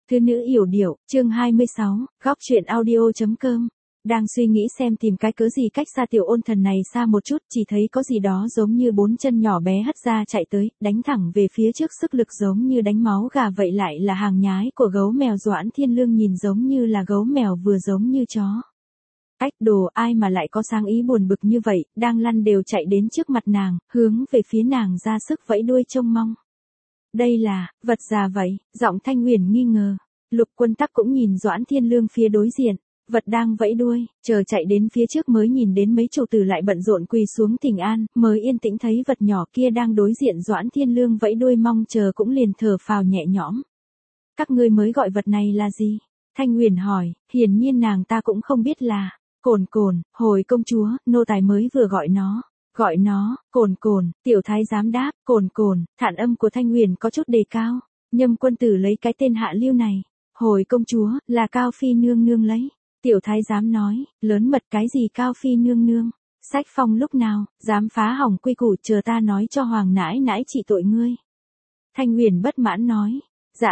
Thư nữ yểu điệu, chương 26, góc truyện audio.com. Đang suy nghĩ xem tìm cái cớ gì cách xa tiểu ôn thần này xa một chút, chỉ thấy có gì đó giống như bốn chân nhỏ bé hất ra chạy tới, đánh thẳng về phía trước, sức lực giống như đánh máu gà vậy, lại là hàng nhái của gấu mèo. Doãn Thiên Lương nhìn giống như là gấu mèo vừa giống như chó. Ách đồ, ai mà lại có sáng ý buồn bực như vậy, đang lăn đều chạy đến trước mặt nàng, hướng về phía nàng ra sức vẫy đuôi trông mong. Đây là, vật già vậy, giọng Thanh Huyền nghi ngờ. Lục Quân Tắc cũng nhìn Doãn Thiên Lương phía đối diện, vật đang vẫy đuôi, chờ chạy đến phía trước mới nhìn đến mấy chủ tử lại bận rộn quỳ xuống thỉnh an, mới yên tĩnh thấy vật nhỏ kia đang đối diện Doãn Thiên Lương vẫy đuôi mong chờ, cũng liền thở phào nhẹ nhõm. Các ngươi mới gọi vật này là gì? Thanh Huyền hỏi, hiển nhiên nàng ta cũng không biết là Cồn Cồn, hồi công chúa, nô tài mới vừa gọi nó. Gọi nó, Cồn Cồn, tiểu thái giám đáp, Cồn Cồn. Thản âm của Thanh Huyền có chút đề cao. Nhâm quân tử lấy cái tên hạ lưu này. Hồi công chúa, là Cao Phi nương nương lấy. Tiểu thái giám nói, lớn mật cái gì Cao Phi nương nương? Sách phong lúc nào, dám phá hỏng quy củ, chờ ta nói cho hoàng nãi nãi trị tội ngươi. Thanh Huyền bất mãn nói,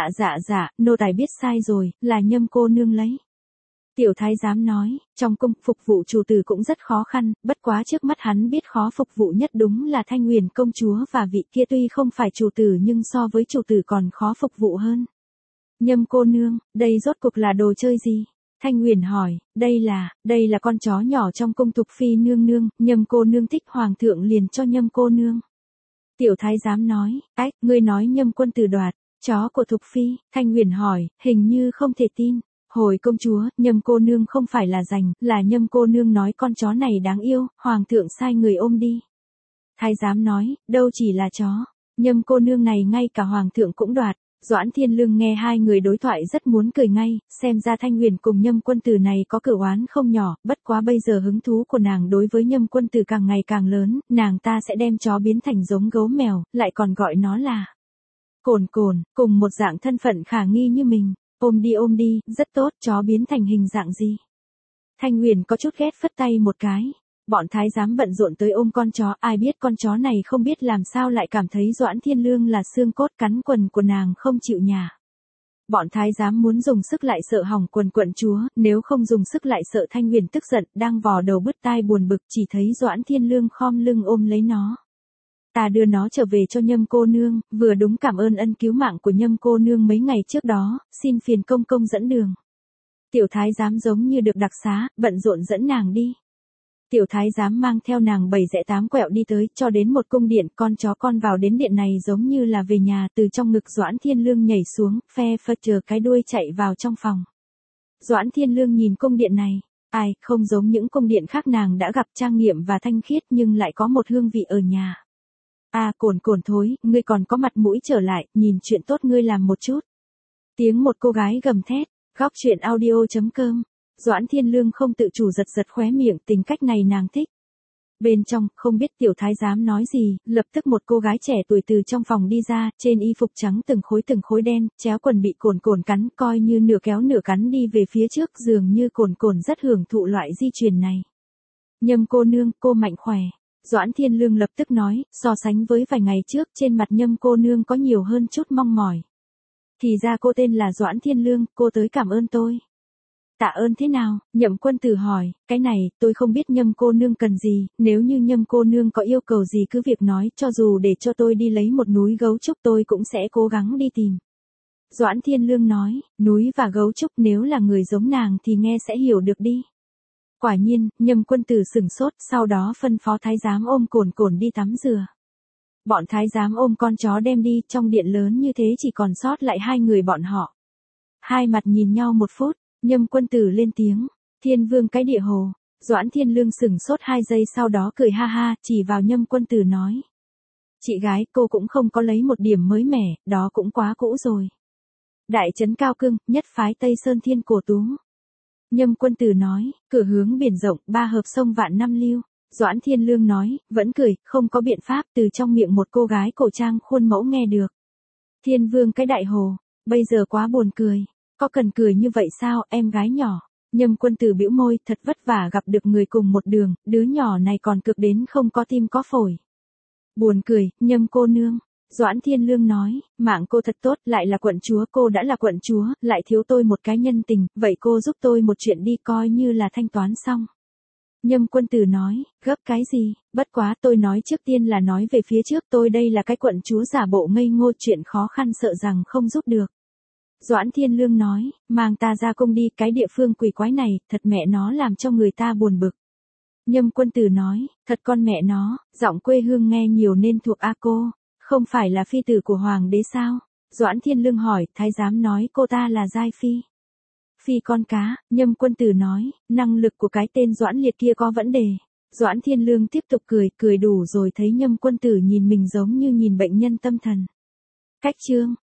dạ, nô tài biết sai rồi, là Nhâm cô nương lấy. Tiểu thái giám nói, trong cung phục vụ chủ tử cũng rất khó khăn, bất quá trước mắt hắn biết khó phục vụ nhất đúng là Thanh Huyền công chúa, và vị kia tuy không phải chủ tử nhưng so với chủ tử còn khó phục vụ hơn. Nhâm cô nương, đây rốt cuộc là đồ chơi gì? Thanh Huyền hỏi, đây là con chó nhỏ trong cung Thục Phi nương nương, Nhâm cô nương thích hoàng thượng liền cho Nhâm cô nương. Tiểu thái giám nói, ách, ngươi nói Nhâm quân tử đoạt chó của Thục Phi? Thanh Huyền hỏi, hình như không thể tin. Hồi công chúa, Nhâm cô nương không phải là giành, là Nhâm cô nương nói con chó này đáng yêu, hoàng thượng sai người ôm đi. Thái giám nói, đâu chỉ là chó, Nhâm cô nương này ngay cả hoàng thượng cũng đoạt. Doãn Thiên Lương nghe hai người đối thoại rất muốn cười ngay, xem ra Thanh Huyền cùng Nhâm quân tử này có cửu oán không nhỏ, bất quá bây giờ hứng thú của nàng đối với Nhâm quân tử càng ngày càng lớn, nàng ta sẽ đem chó biến thành giống gấu mèo, lại còn gọi nó là Cồn Cồn, cùng một dạng thân phận khả nghi như mình. Ôm đi, rất tốt, chó biến thành hình dạng gì? Thanh Huyền có chút ghét phất tay một cái. Bọn thái giám bận rộn tới ôm con chó, ai biết con chó này không biết làm sao lại cảm thấy Doãn Thiên Lương là xương cốt, cắn quần của nàng không chịu nhả. Bọn thái giám muốn dùng sức lại sợ hỏng quần quận chúa, nếu không dùng sức lại sợ Thanh Huyền tức giận, đang vò đầu bứt tai buồn bực, chỉ thấy Doãn Thiên Lương khom lưng ôm lấy nó. Ta đưa nó trở về cho Nhâm cô nương, vừa đúng cảm ơn ân cứu mạng của Nhâm cô nương mấy ngày trước đó, xin phiền công công dẫn đường. Tiểu thái giám giống như được đặc xá, bận rộn dẫn nàng đi. Tiểu thái giám mang theo nàng 7 rẽ 8 quẹo đi tới, cho đến một cung điện, con chó con vào đến điện này giống như là về nhà, từ trong ngực Doãn Thiên Lương nhảy xuống, phe phật chờ cái đuôi chạy vào trong phòng. Doãn Thiên Lương nhìn cung điện này, ai, không giống những cung điện khác nàng đã gặp, trang nghiêm và thanh khiết nhưng lại có một hương vị ở nhà. Cồn Cồn thối, ngươi còn có mặt mũi trở lại, nhìn chuyện tốt ngươi làm một chút. Tiếng một cô gái gầm thét, góc truyện audio.com. Doãn Thiên Lương không tự chủ giật khóe miệng, tính cách này nàng thích. Bên trong, không biết tiểu thái giám nói gì, lập tức một cô gái trẻ tuổi từ trong phòng đi ra, trên y phục trắng từng khối đen, chéo quần bị Cồn Cồn cắn, coi như nửa kéo nửa cắn đi về phía trước, dường như Cồn Cồn rất hưởng thụ loại di truyền này. Nhâm cô nương, cô mạnh khỏe. Doãn Thiên Lương lập tức nói, so sánh với vài ngày trước, trên mặt Nhâm cô nương có nhiều hơn chút mong mỏi. Thì ra cô tên là Doãn Thiên Lương, cô tới cảm ơn tôi. Tạ ơn thế nào? Nhậm quân tử hỏi, cái này, tôi không biết Nhâm cô nương cần gì, nếu như Nhâm cô nương có yêu cầu gì cứ việc nói, cho dù để cho tôi đi lấy một núi gấu trúc tôi cũng sẽ cố gắng đi tìm. Doãn Thiên Lương nói, núi và gấu trúc, nếu là người giống nàng thì nghe sẽ hiểu được đi. Quả nhiên, Nhâm quân tử sửng sốt, sau đó phân phó thái giám ôm Cồn Cồn đi tắm rửa. Bọn thái giám ôm con chó đem đi, trong điện lớn như thế chỉ còn sót lại hai người bọn họ. Hai mặt nhìn nhau một phút, Nhâm quân tử lên tiếng, Thiên vương cái địa hồ. Doãn Thiên Lương sửng sốt 2 giây sau đó cười ha ha, chỉ vào Nhâm quân tử nói. Chị gái, cô cũng không có lấy một điểm mới mẻ, đó cũng quá cũ rồi. Đại trấn Cao Cương, nhất phái Tây Sơn Thiên Cổ Tú. Nhâm quân tử nói, cửa hướng biển rộng, 3 hợp sông vạn năm lưu. Doãn Thiên Lương nói, vẫn cười, không có biện pháp, từ trong miệng một cô gái cổ trang khuôn mẫu nghe được. Thiên vương cái đại hồ, bây giờ quá buồn cười. Có cần cười như vậy sao, em gái nhỏ? Nhâm quân tử bĩu môi, thật vất vả gặp được người cùng một đường, đứa nhỏ này còn cực đến không có tim có phổi. Buồn cười, Nhâm cô nương. Doãn Thiên Lương nói, mạng cô thật tốt, lại là quận chúa, cô đã là quận chúa, lại thiếu tôi một cái nhân tình, vậy cô giúp tôi một chuyện đi coi như là thanh toán xong. Nhâm Quân Tử nói, gấp cái gì, bất quá tôi nói trước tiên là nói về phía trước, tôi đây là cái quận chúa giả bộ ngây ngô, chuyện khó khăn sợ rằng không giúp được. Doãn Thiên Lương nói, mang ta ra cung đi, cái địa phương quỷ quái này, thật mẹ nó làm cho người ta buồn bực. Nhâm Quân Tử nói, thật con mẹ nó, giọng quê hương nghe nhiều nên thuộc a cô, không phải là phi tử của hoàng đế sao? Doãn Thiên Lương hỏi, thái giám nói cô ta là giai phi. Phi con cá, Nhâm Quân Tử nói, năng lực của cái tên Doãn Liệt kia có vấn đề. Doãn Thiên Lương tiếp tục cười đủ rồi, thấy Nhâm Quân Tử nhìn mình giống như nhìn bệnh nhân tâm thần. Cách chương